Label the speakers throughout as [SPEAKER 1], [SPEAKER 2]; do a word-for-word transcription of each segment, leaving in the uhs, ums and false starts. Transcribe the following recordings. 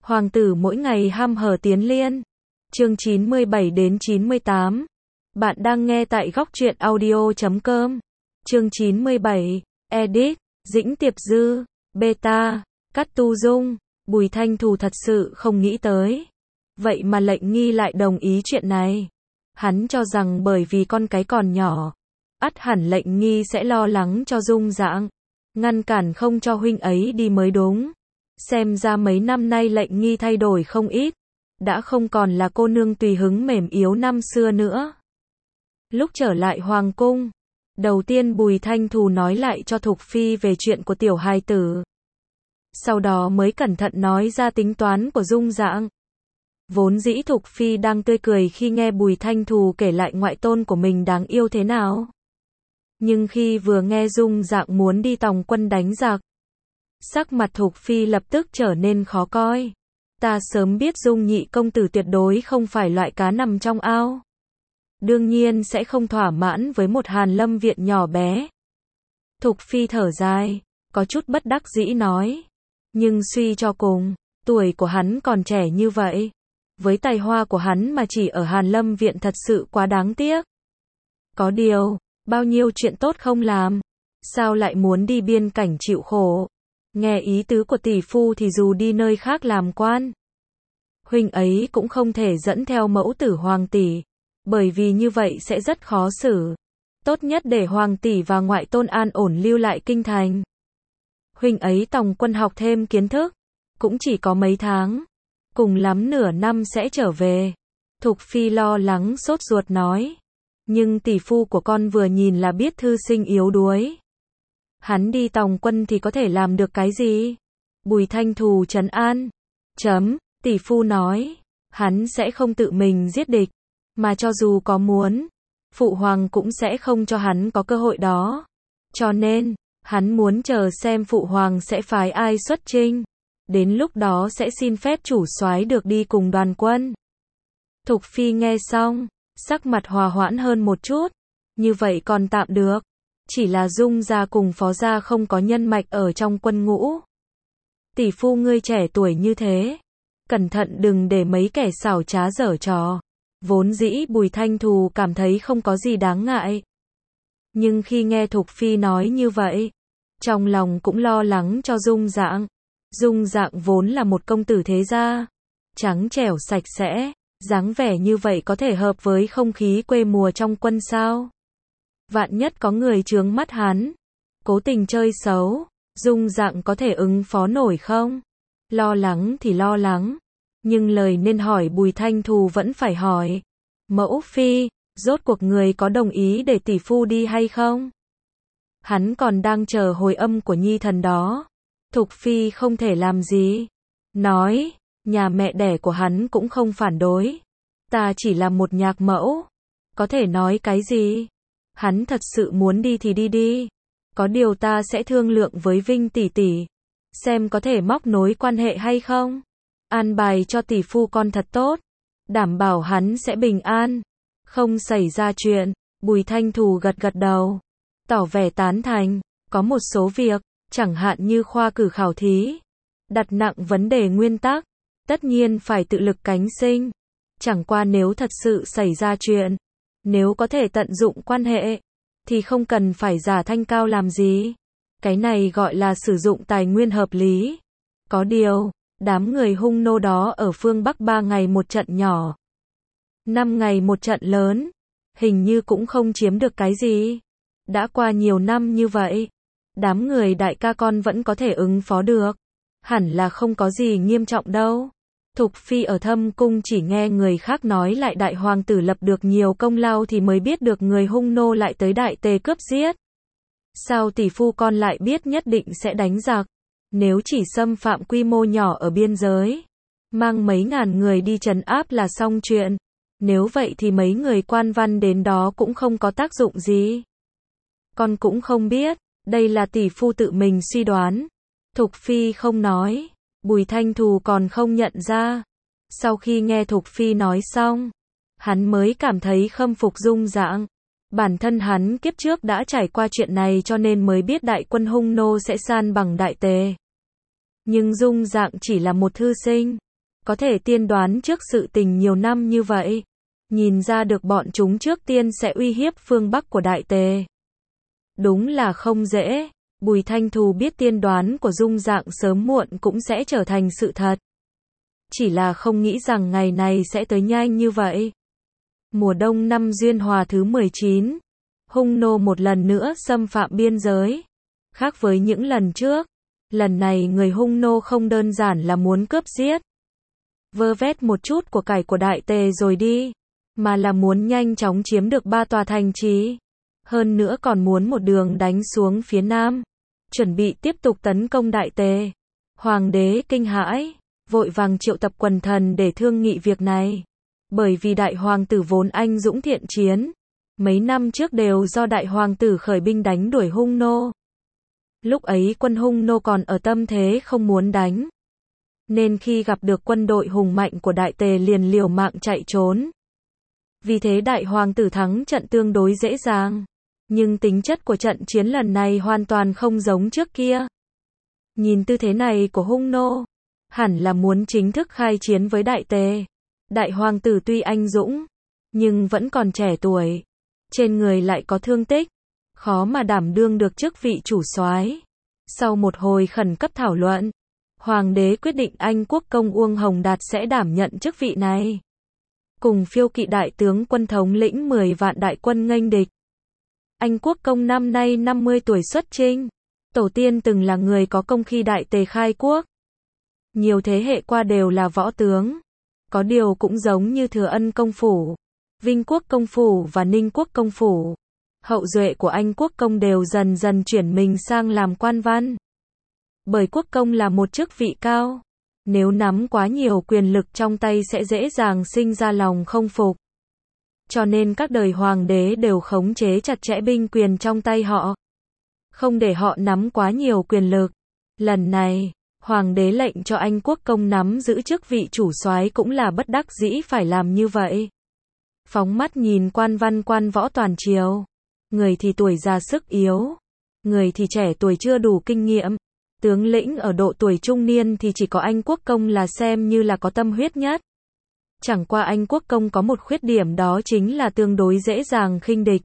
[SPEAKER 1] Hoàng tử mỗi ngày ham hở tiến liên. Chương chín mươi bảy đến chín mươi tám. Bạn đang nghe tại góc truyện audio chấm com. Chương chín mươi bảy. Edit. Dĩnh Tiệp Dư. Beta. Cắt Tu Dung. Bùi Thanh Thù thật sự không nghĩ tới. Vậy mà Lệnh Nghi lại đồng ý chuyện này. Hắn cho rằng bởi vì con cái còn nhỏ, ắt hẳn Lệnh Nghi sẽ lo lắng cho Dung Dạng, ngăn cản không cho huynh ấy đi mới đúng. Xem ra mấy năm nay Lệnh Nghi thay đổi không ít, đã không còn là cô nương tùy hứng mềm yếu năm xưa nữa. Lúc trở lại hoàng cung, đầu tiên Bùi Thanh Thù nói lại cho Thục Phi về chuyện của tiểu hài tử. Sau đó mới cẩn thận nói ra tính toán của Dung Dạng. Vốn dĩ Thục Phi đang tươi cười khi nghe Bùi Thanh Thù kể lại ngoại tôn của mình đáng yêu thế nào. Nhưng khi vừa nghe Dung Dạng muốn đi tòng quân đánh giặc, sắc mặt Thục Phi lập tức trở nên khó coi. Ta sớm biết Dung nhị công tử tuyệt đối không phải loại cá nằm trong ao. Đương nhiên sẽ không thỏa mãn với một Hàn Lâm viện nhỏ bé. Thục Phi thở dài, có chút bất đắc dĩ nói. Nhưng suy cho cùng, tuổi của hắn còn trẻ như vậy. Với tài hoa của hắn mà chỉ ở Hàn Lâm viện thật sự quá đáng tiếc. Có điều, bao nhiêu chuyện tốt không làm, sao lại muốn đi biên cảnh chịu khổ. Nghe ý tứ của tỷ phu thì dù đi nơi khác làm quan, huynh ấy cũng không thể dẫn theo mẫu tử hoàng tỷ, bởi vì như vậy sẽ rất khó xử. Tốt nhất để hoàng tỷ và ngoại tôn an ổn lưu lại kinh thành. Huynh ấy tòng quân học thêm kiến thức, cũng chỉ có mấy tháng, cùng lắm nửa năm sẽ trở về. Thục Phi lo lắng sốt ruột nói. Nhưng tỷ phu của con vừa nhìn là biết thư sinh yếu đuối. Hắn đi tòng quân thì có thể làm được cái gì? Bùi Thanh Thù trấn an. Chấm, tỷ phu nói, hắn sẽ không tự mình giết địch, mà cho dù có muốn, phụ hoàng cũng sẽ không cho hắn có cơ hội đó. Cho nên, hắn muốn chờ xem phụ hoàng sẽ phái ai xuất chinh. Đến lúc đó sẽ xin phép chủ soái được đi cùng đoàn quân. Thục Phi nghe xong, sắc mặt hòa hoãn hơn một chút. Như vậy còn tạm được. Chỉ là Dung gia cùng Phó gia không có nhân mạch ở trong quân ngũ. Tỷ phu ngươi trẻ tuổi như thế, cẩn thận đừng để mấy kẻ xảo trá giở trò. Vốn dĩ Bùi Thanh Thù cảm thấy không có gì đáng ngại. Nhưng khi nghe Thục Phi nói như vậy, trong lòng cũng lo lắng cho Dung Dạng. Dung Dạng vốn là một công tử thế gia, trắng trẻo sạch sẽ, dáng vẻ như vậy có thể hợp với không khí quê mùa trong quân sao? Vạn nhất có người chướng mắt hắn, cố tình chơi xấu, Dung Dạng có thể ứng phó nổi không? Lo lắng thì lo lắng, nhưng lời nên hỏi Bùi Thanh Thù vẫn phải hỏi. Mẫu phi, rốt cuộc người có đồng ý để tỷ phu đi hay không? Hắn còn đang chờ hồi âm của nhi thần đó. Thục Phi không thể làm gì. Nói, nhà mẹ đẻ của hắn cũng không phản đối. Ta chỉ là một nhạc mẫu. Có thể nói cái gì? Hắn thật sự muốn đi thì đi đi. Có điều ta sẽ thương lượng với Vinh tỷ tỷ, xem có thể móc nối quan hệ hay không. An bài cho tỷ phu con thật tốt, đảm bảo hắn sẽ bình an, không xảy ra chuyện. Bùi Thanh Thù gật gật đầu, tỏ vẻ tán thành. Có một số việc, chẳng hạn như khoa cử khảo thí, đặt nặng vấn đề nguyên tắc, tất nhiên phải tự lực cánh sinh. Chẳng qua nếu thật sự xảy ra chuyện, nếu có thể tận dụng quan hệ, thì không cần phải giả thanh cao làm gì. Cái này gọi là sử dụng tài nguyên hợp lý. Có điều, đám người hung nô đó ở phương Bắc ba ngày một trận nhỏ, năm ngày một trận lớn, hình như cũng không chiếm được cái gì. Đã qua nhiều năm như vậy, đám người đại ca con vẫn có thể ứng phó được. Hẳn là không có gì nghiêm trọng đâu. Thục Phi ở Thâm Cung chỉ nghe người khác nói lại đại hoàng tử lập được nhiều công lao thì mới biết được người hung nô lại tới đại tề cướp giết. Sao tỷ phu con lại biết nhất định sẽ đánh giặc? Nếu chỉ xâm phạm quy mô nhỏ ở biên giới, mang mấy ngàn người đi trấn áp là xong chuyện. Nếu vậy thì mấy người quan văn đến đó cũng không có tác dụng gì. Con cũng không biết, đây là tỷ phu tự mình suy đoán. Thục Phi không nói, Bùi Thanh Thù còn không nhận ra. Sau khi nghe Thục Phi nói xong, hắn mới cảm thấy khâm phục Dung Dạng. Bản thân hắn kiếp trước đã trải qua chuyện này cho nên mới biết đại quân hung nô sẽ san bằng đại tề. Nhưng Dung Dạng chỉ là một thư sinh, có thể tiên đoán trước sự tình nhiều năm như vậy. Nhìn ra được bọn chúng trước tiên sẽ uy hiếp phương Bắc của Đại Tề. Đúng là không dễ. Bùi Thanh Thù biết tiên đoán của Dung Dạng sớm muộn cũng sẽ trở thành sự thật. Chỉ là không nghĩ rằng ngày này sẽ tới nhanh như vậy. Mùa đông năm Duyên Hòa thứ mười chín, hung nô một lần nữa xâm phạm biên giới. Khác với những lần trước, lần này người hung nô không đơn giản là muốn cướp giết, vơ vét một chút của cải của Đại Tề rồi đi, mà là muốn nhanh chóng chiếm được ba tòa thành trì. Hơn nữa còn muốn một đường đánh xuống phía nam, chuẩn bị tiếp tục tấn công Đại Tề. Hoàng đế kinh hãi, vội vàng triệu tập quần thần để thương nghị việc này. Bởi vì đại hoàng tử vốn anh dũng thiện chiến, mấy năm trước đều do đại hoàng tử khởi binh đánh đuổi hung nô. Lúc ấy quân hung nô còn ở tâm thế không muốn đánh, nên khi gặp được quân đội hùng mạnh của Đại Tề liền liều mạng chạy trốn. Vì thế đại hoàng tử thắng trận tương đối dễ dàng. Nhưng tính chất của trận chiến lần này hoàn toàn không giống trước kia. Nhìn tư thế này của hung nô, hẳn là muốn chính thức khai chiến với Đại Tề. Đại hoàng tử tuy anh dũng, nhưng vẫn còn trẻ tuổi, trên người lại có thương tích, khó mà đảm đương được chức vị chủ soái. Sau một hồi khẩn cấp thảo luận, hoàng đế quyết định Anh quốc công Uông Hồng Đạt sẽ đảm nhận chức vị này. Cùng phiêu kỵ đại tướng quân thống lĩnh mười vạn đại quân nghênh địch. Anh quốc công năm nay năm mươi tuổi xuất chinh. Tổ tiên từng là người có công khi Đại Tề khai quốc. Nhiều thế hệ qua đều là võ tướng. Có điều cũng giống như Thừa Ân công phủ, Vinh quốc công phủ và Ninh quốc công phủ. Hậu duệ của Anh quốc công đều dần dần chuyển mình sang làm quan văn. Bởi quốc công là một chức vị cao, nếu nắm quá nhiều quyền lực trong tay sẽ dễ dàng sinh ra lòng không phục. Cho nên các đời hoàng đế đều khống chế chặt chẽ binh quyền trong tay họ, không để họ nắm quá nhiều quyền lực. Lần này, hoàng đế lệnh cho Anh quốc công nắm giữ chức vị chủ soái cũng là bất đắc dĩ phải làm như vậy. Phóng mắt nhìn quan văn quan võ toàn triều, người thì tuổi già sức yếu, người thì trẻ tuổi chưa đủ kinh nghiệm, tướng lĩnh ở độ tuổi trung niên thì chỉ có Anh quốc công là xem như là có tâm huyết nhất. Chẳng qua Anh quốc công có một khuyết điểm, đó chính là tương đối dễ dàng khinh địch.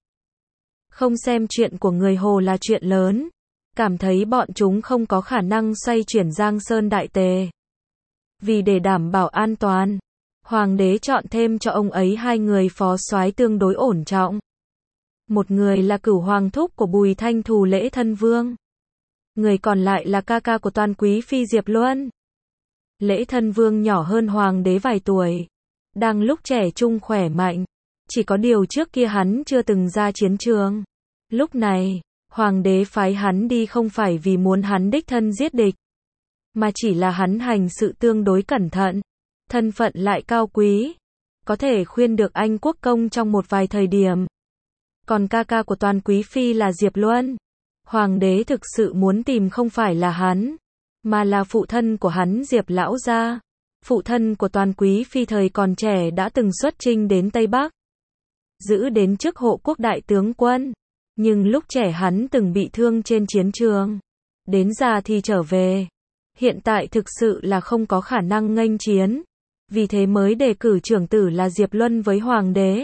[SPEAKER 1] Không xem chuyện của người Hồ là chuyện lớn, cảm thấy bọn chúng không có khả năng xoay chuyển Giang Sơn Đại Tề. Vì để đảm bảo an toàn, hoàng đế chọn thêm cho ông ấy hai người phó soái tương đối ổn trọng. Một người là cửu hoàng thúc của Bùi Thanh Thù Lễ Thân Vương. Người còn lại là ca ca của Toan Quý Phi Diệp Luân. Lễ Thân Vương nhỏ hơn hoàng đế vài tuổi, đang lúc trẻ trung khỏe mạnh, chỉ có điều trước kia hắn chưa từng ra chiến trường. Lúc này, hoàng đế phái hắn đi không phải vì muốn hắn đích thân giết địch, mà chỉ là hắn hành sự tương đối cẩn thận, thân phận lại cao quý, có thể khuyên được Anh quốc công trong một vài thời điểm. Còn ca ca của Toan Quý Phi là Diệp Luân. Hoàng đế thực sự muốn tìm không phải là hắn, mà là phụ thân của hắn Diệp lão gia. Phụ thân của Toan Quý Phi thời còn trẻ đã từng xuất chinh đến Tây Bắc, giữ đến chức hộ quốc đại tướng quân. Nhưng lúc trẻ hắn từng bị thương trên chiến trường, đến già thì trở về. Hiện tại thực sự là không có khả năng nghênh chiến, vì thế mới đề cử trưởng tử là Diệp Luân với hoàng đế.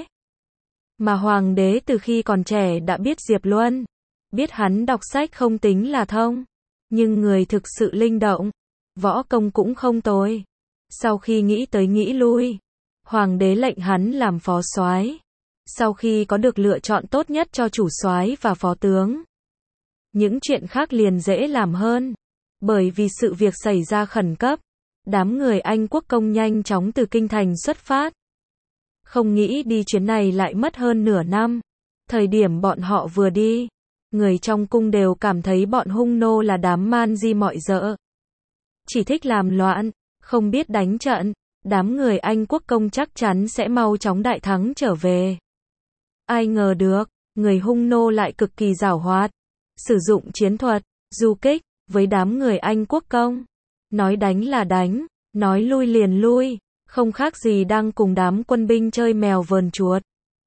[SPEAKER 1] Mà hoàng đế từ khi còn trẻ đã biết Diệp Luân, biết hắn đọc sách không tính là thông, nhưng người thực sự linh động, võ công cũng không tồi. Sau khi nghĩ tới nghĩ lui, hoàng đế lệnh hắn làm phó soái. Sau khi có được lựa chọn tốt nhất cho chủ soái và phó tướng, những chuyện khác liền dễ làm hơn. Bởi vì sự việc xảy ra khẩn cấp, đám người Anh quốc công nhanh chóng từ kinh thành xuất phát. Không nghĩ đi chuyến này lại mất hơn nửa năm. Thời điểm bọn họ vừa đi, người trong cung đều cảm thấy bọn hung nô là đám man di mọi dợ, chỉ thích làm loạn, không biết đánh trận. Đám người Anh quốc công chắc chắn sẽ mau chóng đại thắng trở về. Ai ngờ được, người hung nô lại cực kỳ giảo hoạt, sử dụng chiến thuật, du kích, với đám người Anh quốc công. Nói đánh là đánh, nói lui liền lui, không khác gì đang cùng đám quân binh chơi mèo vờn chuột.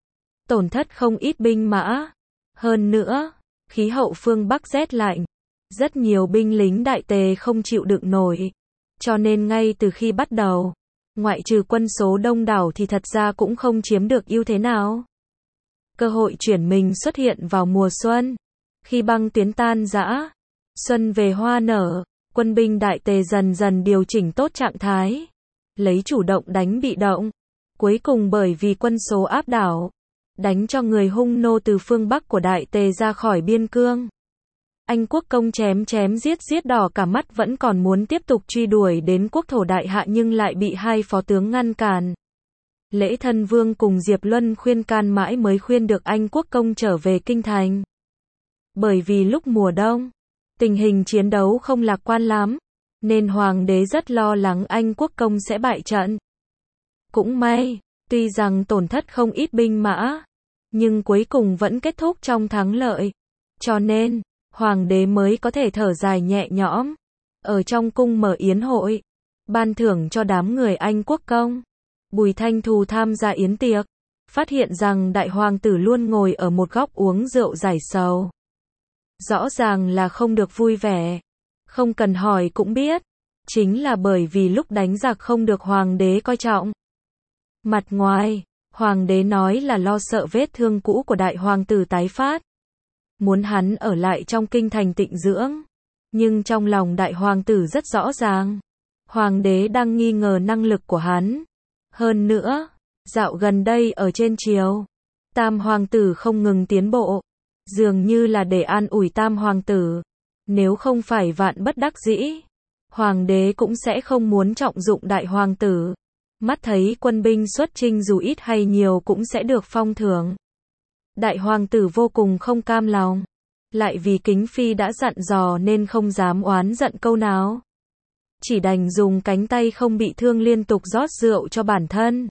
[SPEAKER 1] Tổn thất không ít binh mã. Hơn nữa, khí hậu phương Bắc rét lạnh, rất nhiều binh lính Đại Tề không chịu đựng nổi. Cho nên ngay từ khi bắt đầu, ngoại trừ quân số đông đảo thì thật ra cũng không chiếm được ưu thế nào. Cơ hội chuyển mình xuất hiện vào mùa xuân. Khi băng tuyến tan rã, xuân về hoa nở, quân binh Đại Tề dần dần điều chỉnh tốt trạng thái, lấy chủ động đánh bị động. Cuối cùng bởi vì quân số áp đảo, đánh cho người Hung nô từ phương Bắc của Đại Tề ra khỏi biên cương. Anh quốc công chém chém giết giết đỏ cả mắt vẫn còn muốn tiếp tục truy đuổi đến quốc thổ đại hạ nhưng lại bị hai phó tướng ngăn cản. Lễ Thân Vương cùng Diệp Luân khuyên can mãi mới khuyên được anh quốc công trở về kinh thành. Bởi vì lúc mùa đông, tình hình chiến đấu không lạc quan lắm, nên hoàng đế rất lo lắng anh quốc công sẽ bại trận. Cũng may, tuy rằng tổn thất không ít binh mã, nhưng cuối cùng vẫn kết thúc trong thắng lợi. Cho nên, hoàng đế mới có thể thở dài nhẹ nhõm. Ở trong cung mở yến hội, ban thưởng cho đám người anh quốc công. Bùi Thanh Thù tham gia yến tiệc, phát hiện rằng đại hoàng tử luôn ngồi ở một góc uống rượu giải sầu. Rõ ràng là không được vui vẻ. Không cần hỏi cũng biết, chính là bởi vì lúc đánh giặc không được hoàng đế coi trọng. Mặt ngoài, hoàng đế nói là lo sợ vết thương cũ của đại hoàng tử tái phát, muốn hắn ở lại trong kinh thành tịnh dưỡng. Nhưng trong lòng đại hoàng tử rất rõ ràng, hoàng đế đang nghi ngờ năng lực của hắn. Hơn nữa, dạo gần đây ở trên triều, tam hoàng tử không ngừng tiến bộ, dường như là để an ủi tam hoàng tử. Nếu không phải vạn bất đắc dĩ, hoàng đế cũng sẽ không muốn trọng dụng đại hoàng tử. Mắt thấy quân binh xuất chinh dù ít hay nhiều cũng sẽ được phong thưởng. Đại hoàng tử vô cùng không cam lòng, lại vì Kính Phi đã dặn dò nên không dám oán giận câu nào. Chỉ đành dùng cánh tay không bị thương liên tục rót rượu cho bản thân.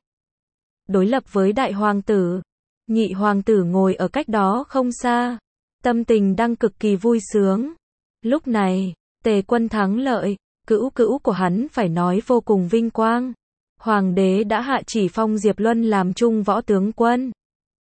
[SPEAKER 1] Đối lập với đại hoàng tử, nhị hoàng tử ngồi ở cách đó không xa, tâm tình đang cực kỳ vui sướng. Lúc này, Tề quân thắng lợi, cữu cữu của hắn phải nói vô cùng vinh quang. Hoàng đế đã hạ chỉ phong Diệp Luân làm trung võ tướng quân.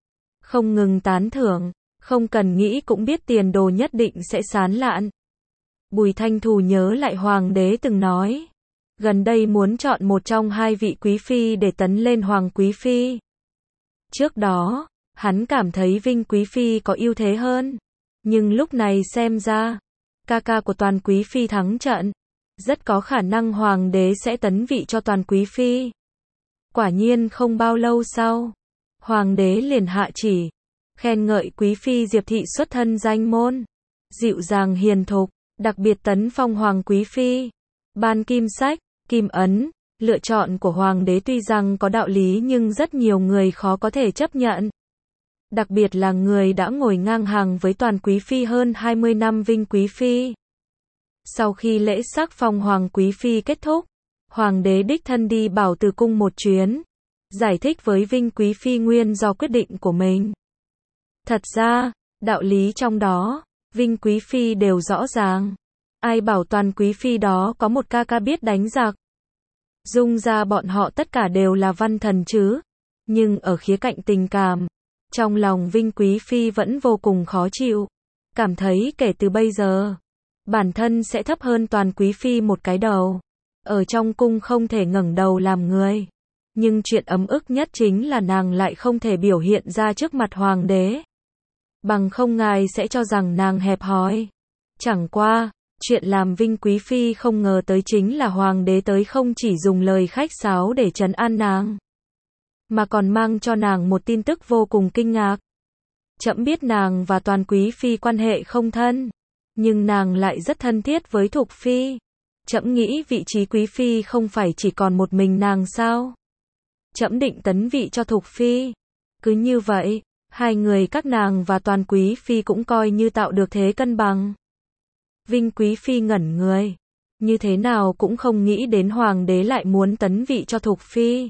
[SPEAKER 1] Không ngừng tán thưởng, không cần nghĩ cũng biết tiền đồ nhất định sẽ sán lạn. Bùi Thanh Thù nhớ lại hoàng đế từng nói, gần đây muốn chọn một trong hai vị quý phi để tấn lên hoàng quý phi. Trước đó, hắn cảm thấy Vinh quý phi có ưu thế hơn, nhưng lúc này xem ra, ca ca của Toàn quý phi thắng trận, rất có khả năng hoàng đế sẽ tấn vị cho Toàn quý phi. Quả nhiên không bao lâu sau, hoàng đế liền hạ chỉ, khen ngợi quý phi Diệp thị xuất thân danh môn, dịu dàng hiền thục, đặc biệt tấn phong hoàng quý phi. Ban kim sách, kim ấn, lựa chọn của hoàng đế tuy rằng có đạo lý nhưng rất nhiều người khó có thể chấp nhận. Đặc biệt là người đã ngồi ngang hàng với Toàn quý phi hơn hai mươi năm Vinh quý phi. Sau khi lễ sắc phong hoàng quý phi kết thúc, hoàng đế đích thân đi Bảo Từ cung một chuyến, giải thích với Vinh quý phi nguyên do quyết định của mình. Thật ra, đạo lý trong đó, Vinh quý phi đều rõ ràng. Ai bảo Toàn quý phi đó có một ca ca biết đánh giặc. Dung ra bọn họ tất cả đều là văn thần chứ. Nhưng ở khía cạnh tình cảm, trong lòng Vinh quý phi vẫn vô cùng khó chịu. Cảm thấy kể từ bây giờ, bản thân sẽ thấp hơn Toàn quý phi một cái đầu. Ở trong cung không thể ngẩng đầu làm người. Nhưng chuyện ấm ức nhất chính là nàng lại không thể biểu hiện ra trước mặt hoàng đế. Bằng không ngài sẽ cho rằng nàng hẹp hòi. Chẳng qua, chuyện làm Vinh quý phi không ngờ tới chính là hoàng đế tới không chỉ dùng lời khách sáo để trấn an nàng, mà còn mang cho nàng một tin tức vô cùng kinh ngạc. Trẫm biết nàng và Toàn quý phi quan hệ không thân, nhưng nàng lại rất thân thiết với Thục phi. Trẫm nghĩ vị trí quý phi không phải chỉ còn một mình nàng sao? Trẫm định tấn vị cho Thục phi. Cứ như vậy, hai người các nàng và Toàn quý phi cũng coi như tạo được thế cân bằng. Vinh quý phi ngẩn người, như thế nào cũng không nghĩ đến hoàng đế lại muốn tấn vị cho Thục phi.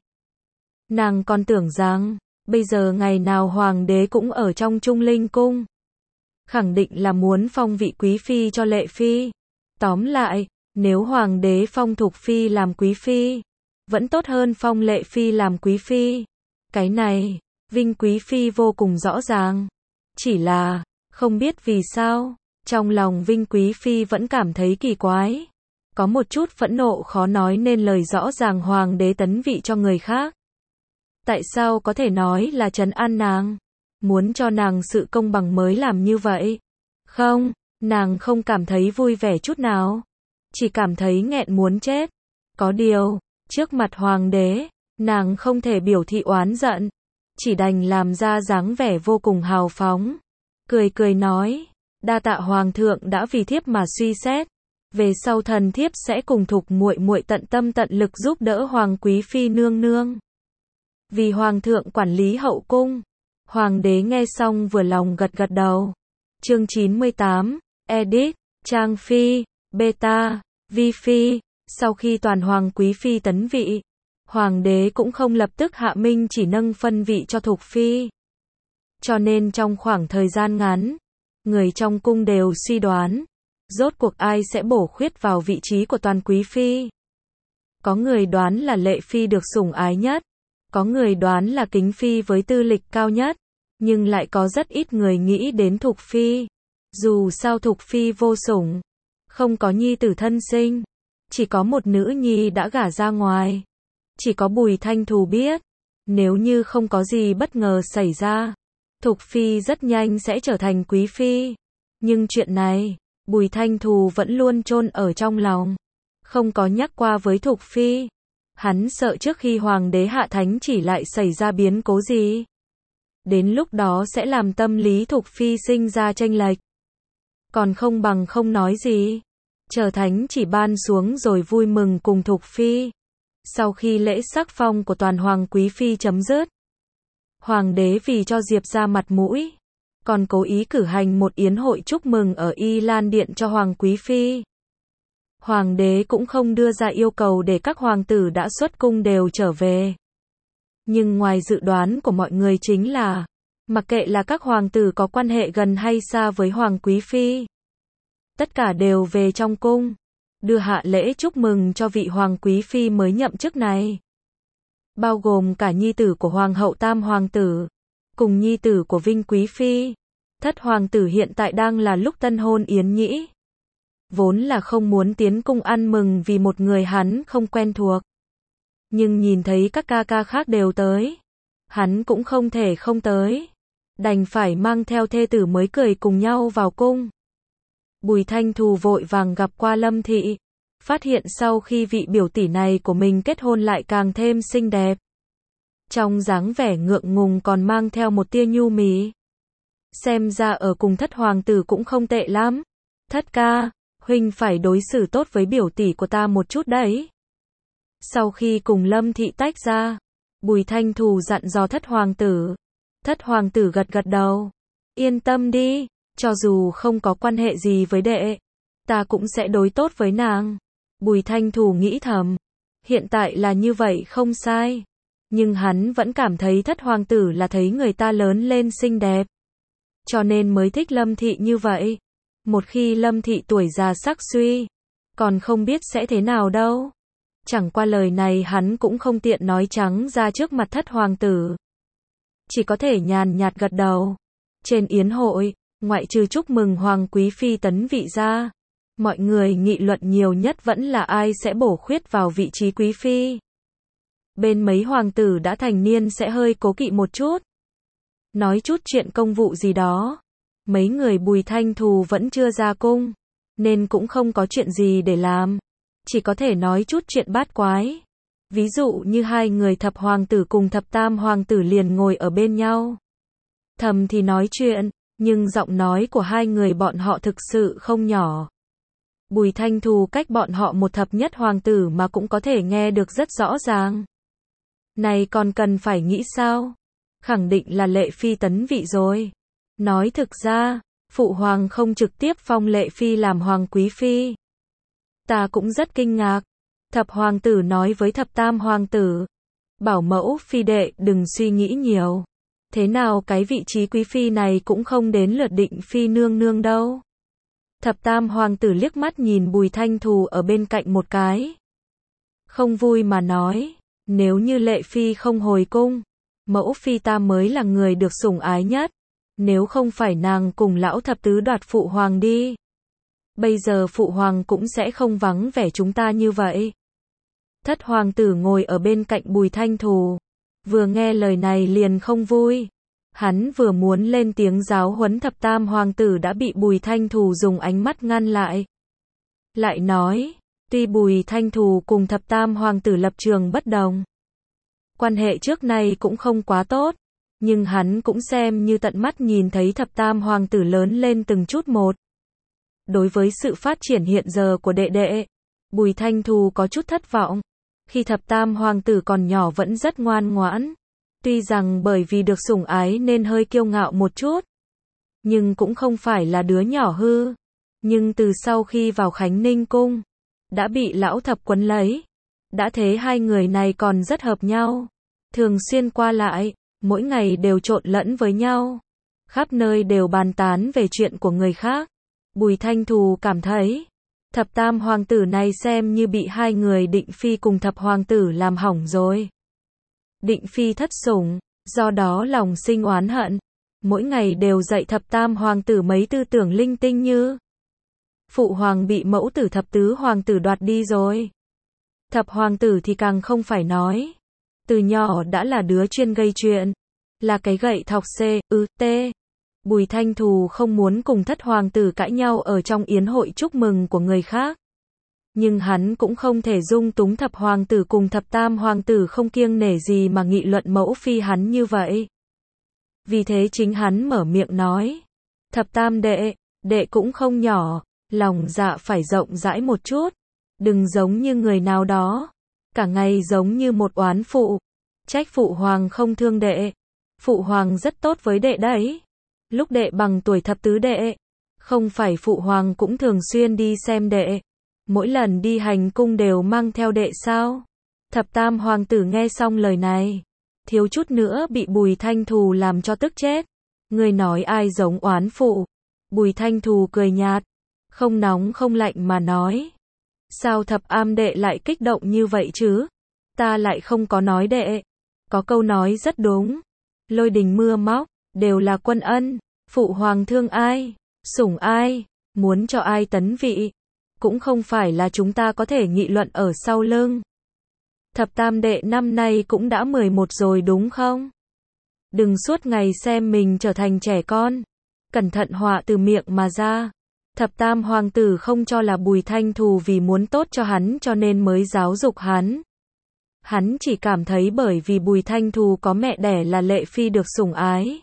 [SPEAKER 1] Nàng còn tưởng rằng, bây giờ ngày nào hoàng đế cũng ở trong Trung Linh cung. Khẳng định là muốn phong vị quý phi cho Lệ phi. Tóm lại, nếu hoàng đế phong Thục phi làm quý phi, vẫn tốt hơn phong Lệ phi làm quý phi. Cái này, Vinh quý phi vô cùng rõ ràng. Chỉ là, không biết vì sao, trong lòng Vinh quý phi vẫn cảm thấy kỳ quái. Có một chút phẫn nộ khó nói nên lời rõ ràng hoàng đế tấn vị cho người khác. Tại sao có thể nói là trấn an nàng? Muốn cho nàng sự công bằng mới làm như vậy. Không, nàng không cảm thấy vui vẻ chút nào. Chỉ cảm thấy nghẹn muốn chết. Có điều, trước mặt hoàng đế, nàng không thể biểu thị oán giận. Chỉ đành làm ra dáng vẻ vô cùng hào phóng. Cười cười nói, đa tạ hoàng thượng đã vì thiếp mà suy xét. Về sau thần thiếp sẽ cùng Thục muội muội tận tâm tận lực giúp đỡ hoàng quý phi nương nương. Vì hoàng thượng quản lý hậu cung. Hoàng đế nghe xong vừa lòng gật gật đầu. Chương chín mươi tám, Edit, Trang Phi, Beta, Vi Phi. Sau khi toàn hoàng quý phi tấn vị, hoàng đế cũng không lập tức hạ minh chỉ nâng phân vị cho Thục phi. Cho nên trong khoảng thời gian ngắn, người trong cung đều suy đoán, rốt cuộc ai sẽ bổ khuyết vào vị trí của toàn quý phi. Có người đoán là Lệ phi được sủng ái nhất, có người đoán là Kính phi với tư lịch cao nhất, nhưng lại có rất ít người nghĩ đến Thục phi. Dù sao Thục phi vô sủng, không có nhi tử thân sinh, chỉ có một nữ nhi đã gả ra ngoài. Chỉ có Bùi Thanh Thù biết, nếu như không có gì bất ngờ xảy ra, Thục phi rất nhanh sẽ trở thành quý phi. Nhưng chuyện này, Bùi Thanh Thù vẫn luôn chôn ở trong lòng, không có nhắc qua với Thục phi. Hắn sợ trước khi hoàng đế hạ thánh chỉ lại xảy ra biến cố gì. Đến lúc đó sẽ làm tâm lý Thục phi sinh ra chênh lệch. Còn không bằng không nói gì. Chờ thánh chỉ ban xuống rồi vui mừng cùng Thục phi. Sau khi lễ sắc phong của toàn hoàng quý phi chấm dứt, hoàng đế vì cho Diệp ra mặt mũi, còn cố ý cử hành một yến hội chúc mừng ở Y Lan Điện cho hoàng quý phi. Hoàng đế cũng không đưa ra yêu cầu để các hoàng tử đã xuất cung đều trở về. Nhưng ngoài dự đoán của mọi người chính là, mặc kệ là các hoàng tử có quan hệ gần hay xa với hoàng quý phi, tất cả đều về trong cung, đưa hạ lễ chúc mừng cho vị hoàng quý phi mới nhậm chức này. Bao gồm cả nhi tử của hoàng hậu tam hoàng tử, cùng nhi tử của Vinh quý phi. Thất hoàng tử hiện tại đang là lúc tân hôn yến nhĩ. Vốn là không muốn tiến cung ăn mừng vì một người hắn không quen thuộc. Nhưng nhìn thấy các ca ca khác đều tới, hắn cũng không thể không tới. Đành phải mang theo thê tử mới cười cùng nhau vào cung. Bùi Thanh Thù vội vàng gặp qua Lâm Thị, phát hiện sau khi vị biểu tỷ này của mình kết hôn lại càng thêm xinh đẹp. Trong dáng vẻ ngượng ngùng còn mang theo một tia nhu mì. Xem ra ở cùng thất hoàng tử cũng không tệ lắm. Thất ca, huynh phải đối xử tốt với biểu tỷ của ta một chút đấy. Sau khi cùng Lâm Thị tách ra, Bùi Thanh Thù dặn dò thất hoàng tử. Thất hoàng tử gật gật đầu. Yên tâm đi, cho dù không có quan hệ gì với đệ, ta cũng sẽ đối tốt với nàng. Bùi Thanh Thù nghĩ thầm, hiện tại là như vậy không sai. Nhưng hắn vẫn cảm thấy thất hoàng tử là thấy người ta lớn lên xinh đẹp, cho nên mới thích Lâm Thị như vậy. Một khi Lâm Thị tuổi già sắc suy, còn không biết sẽ thế nào đâu. Chẳng qua lời này hắn cũng không tiện nói trắng ra trước mặt thất hoàng tử, chỉ có thể nhàn nhạt gật đầu. Trên yến hội, ngoại trừ chúc mừng hoàng quý phi tấn vị ra, mọi người nghị luận nhiều nhất vẫn là ai sẽ bổ khuyết vào vị trí quý phi. Bên mấy hoàng tử đã thành niên sẽ hơi cố kỵ một chút, nói chút chuyện công vụ gì đó. Mấy người Bùi Thanh Thù vẫn chưa ra cung, nên cũng không có chuyện gì để làm, chỉ có thể nói chút chuyện bát quái. Ví dụ như hai người thập hoàng tử cùng thập tam hoàng tử liền ngồi ở bên nhau. Thầm thì nói chuyện, nhưng giọng nói của hai người bọn họ thực sự không nhỏ. Bùi Thanh Thù cách bọn họ một thập nhất hoàng tử mà cũng có thể nghe được rất rõ ràng. Này còn cần phải nghĩ sao? Khẳng định là Lệ phi tấn vị rồi. Nói thực ra, phụ hoàng không trực tiếp phong Lệ phi làm hoàng quý phi. Ta cũng rất kinh ngạc. Thập hoàng tử nói với thập tam hoàng tử, bảo mẫu phi đệ đừng suy nghĩ nhiều. Thế nào cái vị trí quý phi này cũng không đến lượt Định phi nương nương đâu. Thập tam hoàng tử liếc mắt nhìn Bùi Thanh Thù ở bên cạnh một cái. Không vui mà nói, nếu như Lệ phi không hồi cung, mẫu phi ta mới là người được sủng ái nhất. Nếu không phải nàng cùng lão thập tứ đoạt phụ hoàng đi, bây giờ phụ hoàng cũng sẽ không vắng vẻ chúng ta như vậy. Thất hoàng tử ngồi ở bên cạnh Bùi Thanh Thù, vừa nghe lời này liền không vui. Hắn vừa muốn lên tiếng giáo huấn thập tam hoàng tử đã bị Bùi Thanh Thù dùng ánh mắt ngăn lại. Lại nói, tuy Bùi Thanh Thù cùng thập tam hoàng tử lập trường bất đồng, quan hệ trước này cũng không quá tốt, nhưng hắn cũng xem như tận mắt nhìn thấy thập tam hoàng tử lớn lên từng chút một. Đối với sự phát triển hiện giờ của đệ đệ, Bùi Thanh Thù có chút thất vọng. Khi thập tam hoàng tử còn nhỏ vẫn rất ngoan ngoãn, tuy rằng bởi vì được sủng ái nên hơi kiêu ngạo một chút, nhưng cũng không phải là đứa nhỏ hư. Nhưng từ sau khi vào Khánh Ninh cung, đã bị lão thập quấn lấy, đã thế hai người này còn rất hợp nhau, thường xuyên qua lại, mỗi ngày đều trộn lẫn với nhau, khắp nơi đều bàn tán về chuyện của người khác. Bùi Thanh Thù cảm thấy, thập tam hoàng tử này xem như bị hai người Định Phi cùng thập hoàng tử làm hỏng rồi. Định Phi thất sủng, do đó lòng sinh oán hận, mỗi ngày đều dạy thập tam hoàng tử mấy tư tưởng linh tinh như phụ hoàng bị mẫu tử thập tứ hoàng tử đoạt đi rồi. Thập hoàng tử thì càng không phải nói, từ nhỏ đã là đứa chuyên gây chuyện, là cái gậy thọc c, ư, t. Bùi Thanh Thù không muốn cùng thất hoàng tử cãi nhau ở trong yến hội chúc mừng của người khác. Nhưng hắn cũng không thể dung túng thập hoàng tử cùng thập tam hoàng tử không kiêng nể gì mà nghị luận mẫu phi hắn như vậy. Vì thế chính hắn mở miệng nói, thập tam đệ, đệ cũng không nhỏ, lòng dạ phải rộng rãi một chút, đừng giống như người nào đó, cả ngày giống như một oán phụ, trách phụ hoàng không thương đệ. Phụ hoàng rất tốt với đệ đấy. Lúc đệ bằng tuổi thập tứ đệ, không phải phụ hoàng cũng thường xuyên đi xem đệ, mỗi lần đi hành cung đều mang theo đệ sao? Thập tam hoàng tử nghe xong lời này, thiếu chút nữa bị Bùi Thanh Thù làm cho tức chết. Người nói ai giống oán phụ? Bùi Thanh Thù cười nhạt, không nóng không lạnh mà nói, sao thập am đệ lại kích động như vậy chứ? Ta lại không có nói đệ. Có câu nói rất đúng, lôi đình mưa móc, đều là quân ân. Phụ hoàng thương ai, sủng ai, muốn cho ai tấn vị, cũng không phải là chúng ta có thể nghị luận ở sau lưng. Thập tam đệ năm nay cũng đã mười một rồi đúng không? Đừng suốt ngày xem mình trở thành trẻ con. Cẩn thận họa từ miệng mà ra. Thập tam hoàng tử không cho là Bùi Thanh Thù vì muốn tốt cho hắn cho nên mới giáo dục hắn. Hắn chỉ cảm thấy bởi vì Bùi Thanh Thù có mẹ đẻ là Lệ Phi được sủng ái,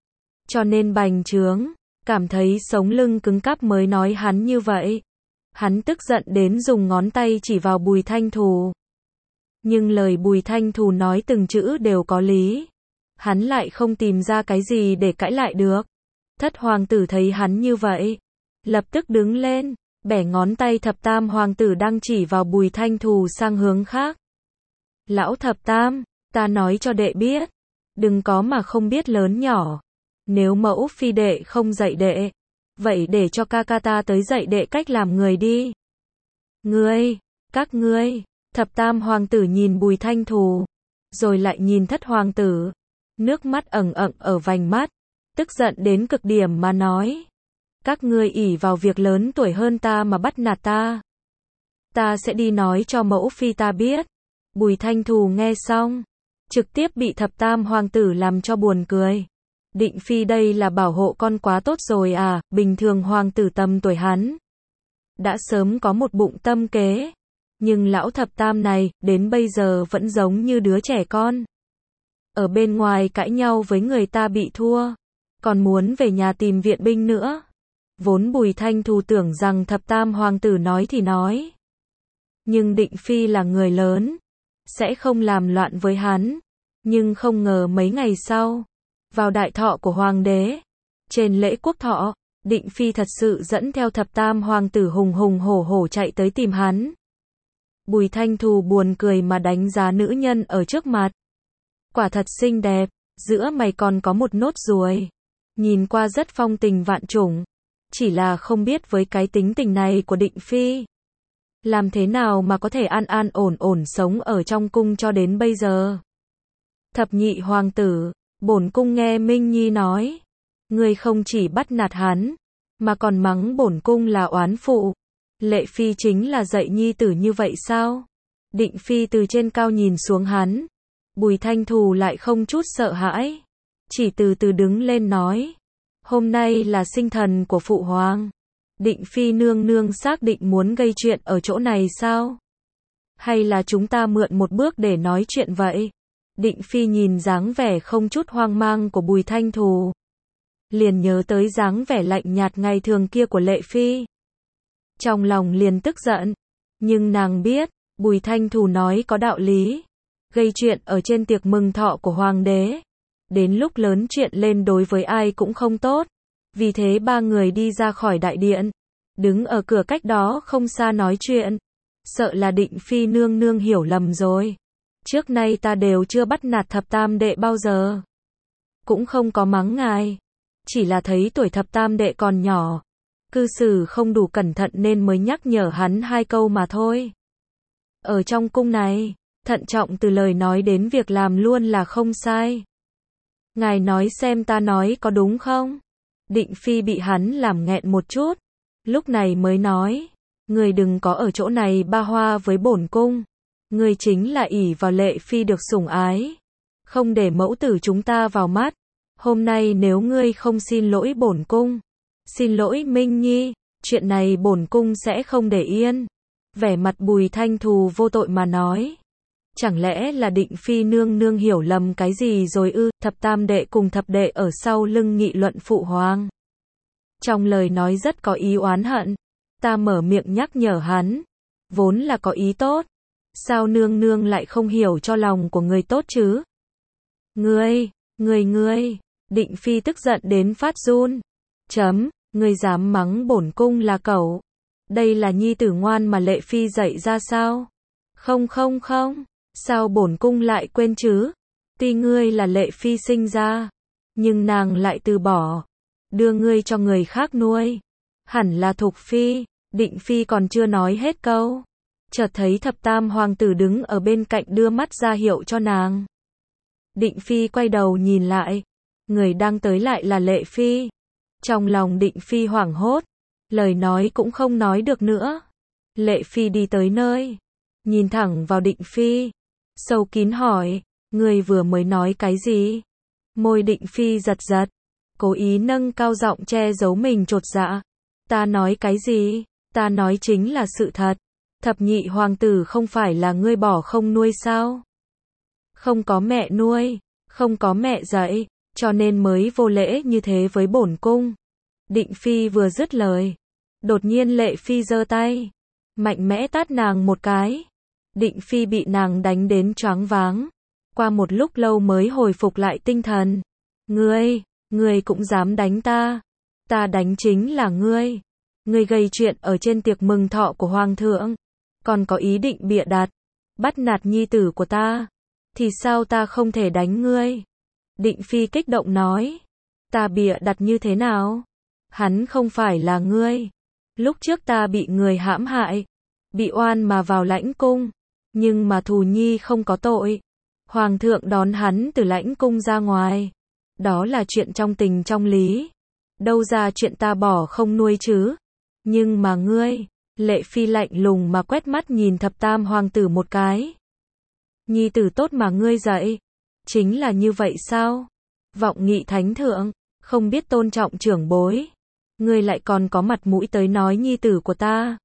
[SPEAKER 1] cho nên bành trướng, cảm thấy sống lưng cứng cáp mới nói hắn như vậy. Hắn tức giận đến dùng ngón tay chỉ vào Bùi Thanh Thù. Nhưng lời Bùi Thanh Thù nói từng chữ đều có lý. Hắn lại không tìm ra cái gì để cãi lại được. Thất hoàng tử thấy hắn như vậy, lập tức đứng lên, bẻ ngón tay thập tam hoàng tử đang chỉ vào Bùi Thanh Thù sang hướng khác. Lão thập tam, ta nói cho đệ biết, đừng có mà không biết lớn nhỏ. Nếu mẫu phi đệ không dạy đệ, vậy để cho ca ca ta tới dạy đệ cách làm người đi. Ngươi, các ngươi, thập tam hoàng tử nhìn Bùi Thanh Thù, rồi lại nhìn thất hoàng tử, nước mắt ẩn ẩn ở vành mắt, tức giận đến cực điểm mà nói. Các ngươi ỷ vào việc lớn tuổi hơn ta mà bắt nạt ta. Ta sẽ đi nói cho mẫu phi ta biết. Bùi Thanh Thù nghe xong, trực tiếp bị thập tam hoàng tử làm cho buồn cười. Định Phi đây là bảo hộ con quá tốt rồi à, bình thường hoàng tử tầm tuổi hắn đã sớm có một bụng tâm kế, nhưng lão thập tam này, đến bây giờ vẫn giống như đứa trẻ con. Ở bên ngoài cãi nhau với người ta bị thua, còn muốn về nhà tìm viện binh nữa. Vốn Bùi Thanh Thù tưởng rằng thập tam hoàng tử nói thì nói, nhưng Định Phi là người lớn, sẽ không làm loạn với hắn. Nhưng không ngờ mấy ngày sau, vào đại thọ của hoàng đế, trên lễ quốc thọ, Định Phi thật sự dẫn theo thập tam hoàng tử hùng hùng hổ hổ chạy tới tìm hắn. Bùi Thanh Thù buồn cười mà đánh giá nữ nhân ở trước mặt. Quả thật xinh đẹp, giữa mày còn có một nốt ruồi. Nhìn qua rất phong tình vạn trùng. Chỉ là không biết với cái tính tình này của Định Phi, làm thế nào mà có thể an an ổn ổn sống ở trong cung cho đến bây giờ. Thập nhị hoàng tử, bổn cung nghe Minh Nhi nói, ngươi không chỉ bắt nạt hắn, mà còn mắng bổn cung là oán phụ. Lệ Phi chính là dạy nhi tử như vậy sao? Định Phi từ trên cao nhìn xuống hắn. Bùi Thanh Thù lại không chút sợ hãi. Chỉ từ từ đứng lên nói. Hôm nay là sinh thần của phụ hoàng. Định Phi nương nương xác định muốn gây chuyện ở chỗ này sao? Hay là chúng ta mượn một bước để nói chuyện vậy? Định Phi nhìn dáng vẻ không chút hoang mang của Bùi Thanh Thù. Liền nhớ tới dáng vẻ lạnh nhạt ngày thường kia của Lệ Phi. Trong lòng liền tức giận. Nhưng nàng biết, Bùi Thanh Thù nói có đạo lý. Gây chuyện ở trên tiệc mừng thọ của hoàng đế. Đến lúc lớn chuyện lên đối với ai cũng không tốt. Vì thế ba người đi ra khỏi đại điện. Đứng ở cửa cách đó không xa nói chuyện. Sợ là Định Phi nương nương hiểu lầm rồi. Trước nay ta đều chưa bắt nạt thập tam đệ bao giờ. Cũng không có mắng ngài. Chỉ là thấy tuổi thập tam đệ còn nhỏ. Cư xử không đủ cẩn thận nên mới nhắc nhở hắn hai câu mà thôi. Ở trong cung này, thận trọng từ lời nói đến việc làm luôn là không sai. Ngài nói xem ta nói có đúng không? Định Phi bị hắn làm nghẹn một chút. Lúc này mới nói. Người đừng có ở chỗ này ba hoa với bổn cung. Người chính là ỷ vào Lệ Phi được sủng ái. Không để mẫu tử chúng ta vào mắt. Hôm nay nếu ngươi không xin lỗi bổn cung. Xin lỗi Minh Nhi. Chuyện này bổn cung sẽ không để yên. Vẻ mặt Bùi Thanh Thù vô tội mà nói. Chẳng lẽ là Định Phi nương nương hiểu lầm cái gì rồi ư? Thập tam đệ cùng thập đệ ở sau lưng nghị luận phụ hoàng. Trong lời nói rất có ý oán hận. Ta mở miệng nhắc nhở hắn. Vốn là có ý tốt. Sao nương nương lại không hiểu cho lòng của người tốt chứ? Ngươi, ngươi ngươi. Định Phi tức giận đến phát run. Chấm, ngươi dám mắng bổn cung là cẩu. Đây là nhi tử ngoan mà Lệ Phi dạy ra sao? Không không không. Sao bổn cung lại quên chứ? Tuy ngươi là Lệ Phi sinh ra. Nhưng nàng lại từ bỏ. Đưa ngươi cho người khác nuôi. Hẳn là Thục Phi. Định Phi còn chưa nói hết câu. Chợt thấy thập tam hoàng tử đứng ở bên cạnh đưa mắt ra hiệu cho nàng. Định Phi quay đầu nhìn lại. Người đang tới lại là Lệ Phi. Trong lòng Định Phi hoảng hốt. Lời nói cũng không nói được nữa. Lệ Phi đi tới nơi. Nhìn thẳng vào Định Phi. Sâu kín hỏi. Người vừa mới nói cái gì? Môi Định Phi giật giật. Cố ý nâng cao giọng che giấu mình chột dạ. Ta nói cái gì? Ta nói chính là sự thật. Thập nhị hoàng tử không phải là ngươi bỏ không nuôi sao? Không có mẹ nuôi. Không có mẹ dạy. Cho nên mới vô lễ như thế với bổn cung. Định Phi vừa dứt lời. Đột nhiên Lệ Phi giơ tay. Mạnh mẽ tát nàng một cái. Định Phi bị nàng đánh đến choáng váng. Qua một lúc lâu mới hồi phục lại tinh thần. Ngươi, ngươi cũng dám đánh ta. Ta đánh chính là ngươi. Ngươi gây chuyện ở trên tiệc mừng thọ của hoàng thượng. Còn có ý định bịa đặt. Bắt nạt nhi tử của ta. Thì sao ta không thể đánh ngươi? Định Phi kích động nói. Ta bịa đặt như thế nào? Hắn không phải là ngươi. Lúc trước ta bị người hãm hại. Bị oan mà vào lãnh cung. Nhưng mà Thù Nhi không có tội. Hoàng thượng đón hắn từ lãnh cung ra ngoài. Đó là chuyện trong tình trong lý. Đâu ra chuyện ta bỏ không nuôi chứ. Nhưng mà ngươi. Lệ Phi lạnh lùng mà quét mắt nhìn thập tam hoàng tử một cái. Nhi tử tốt mà ngươi dạy. Chính là như vậy sao? Vọng nghị thánh thượng. Không biết tôn trọng trưởng bối. Ngươi lại còn có mặt mũi tới nói nhi tử của ta.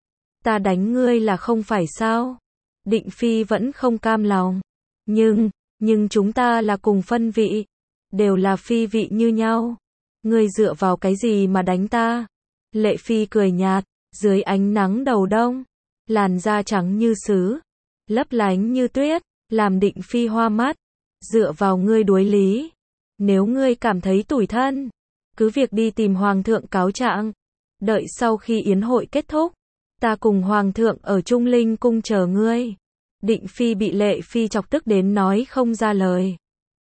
[SPEAKER 1] Ta đánh ngươi là không phải sao? Định Phi vẫn không cam lòng. Nhưng, nhưng chúng ta là cùng phân vị. Đều là phi vị như nhau. Ngươi dựa vào cái gì mà đánh ta? Lệ Phi cười nhạt. Dưới ánh nắng đầu đông. Làn da trắng như sứ. Lấp lánh như tuyết. Làm Định Phi hoa mắt. Dựa vào ngươi đối lý. Nếu ngươi cảm thấy tủi thân. Cứ việc đi tìm hoàng thượng cáo trạng. Đợi sau khi yến hội kết thúc. Ta cùng hoàng thượng ở Trung Linh cung chờ ngươi. Định Phi bị Lệ Phi chọc tức đến nói không ra lời.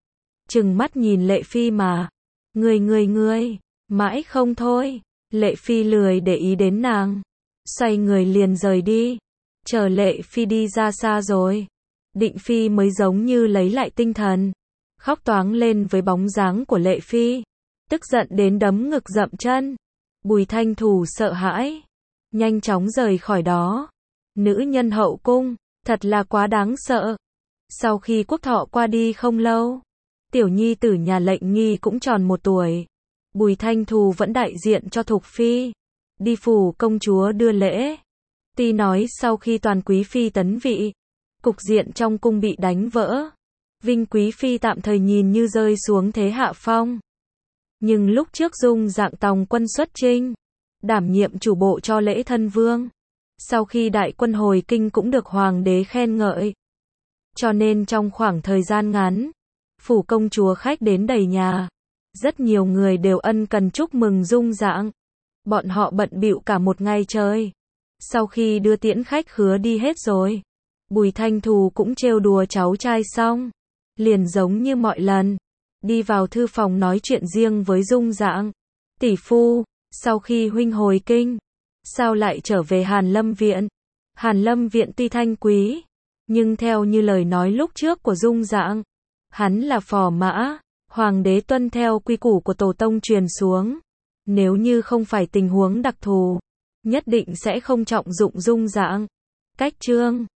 [SPEAKER 1] Trừng mắt nhìn Lệ Phi mà. Ngươi ngươi ngươi. Mãi không thôi. Lệ Phi lười để ý đến nàng. Xoay người liền rời đi. Chờ Lệ Phi đi ra xa rồi. Định Phi mới giống như lấy lại tinh thần. Khóc toáng lên với bóng dáng của Lệ Phi. Tức giận đến đấm ngực dậm chân. Bùi Thanh Thù sợ hãi, nhanh chóng rời khỏi đó. Nữ nhân hậu cung, thật là quá đáng sợ. Sau khi Quốc Thọ qua đi không lâu, tiểu nhi tử nhà Lệnh Nghi cũng tròn một tuổi. Bùi Thanh Thù vẫn đại diện cho Thục Phi, đi phủ công chúa đưa lễ. Tuy nói sau khi toàn quý phi tấn vị, cục diện trong cung bị đánh vỡ, Vinh quý phi tạm thời nhìn như rơi xuống thế hạ phong. Nhưng lúc trước Dung Dạng tòng quân xuất chinh, đảm nhiệm chủ bộ cho lễ thân vương. Sau khi đại quân hồi kinh cũng được hoàng đế khen ngợi. Cho nên trong khoảng thời gian ngắn, phủ công chúa khách đến đầy nhà. Rất nhiều người đều ân cần chúc mừng Dung Dạng. Bọn họ bận bịu cả một ngày trời. Sau khi đưa tiễn khách khứa đi hết rồi, Bùi Thanh Thù cũng trêu đùa cháu trai xong, liền giống như mọi lần, đi vào thư phòng nói chuyện riêng với Dung Dạng. Tỷ phu, sau khi huynh hồi kinh, sao lại trở về Hàn Lâm Viện? Hàn Lâm Viện tuy thanh quý, nhưng theo như lời nói lúc trước của Dung Dạng, hắn là phò mã, hoàng đế tuân theo quy củ của tổ tông truyền xuống. Nếu như không phải tình huống đặc thù, nhất định sẽ không trọng dụng Dung Dạng. Cách chương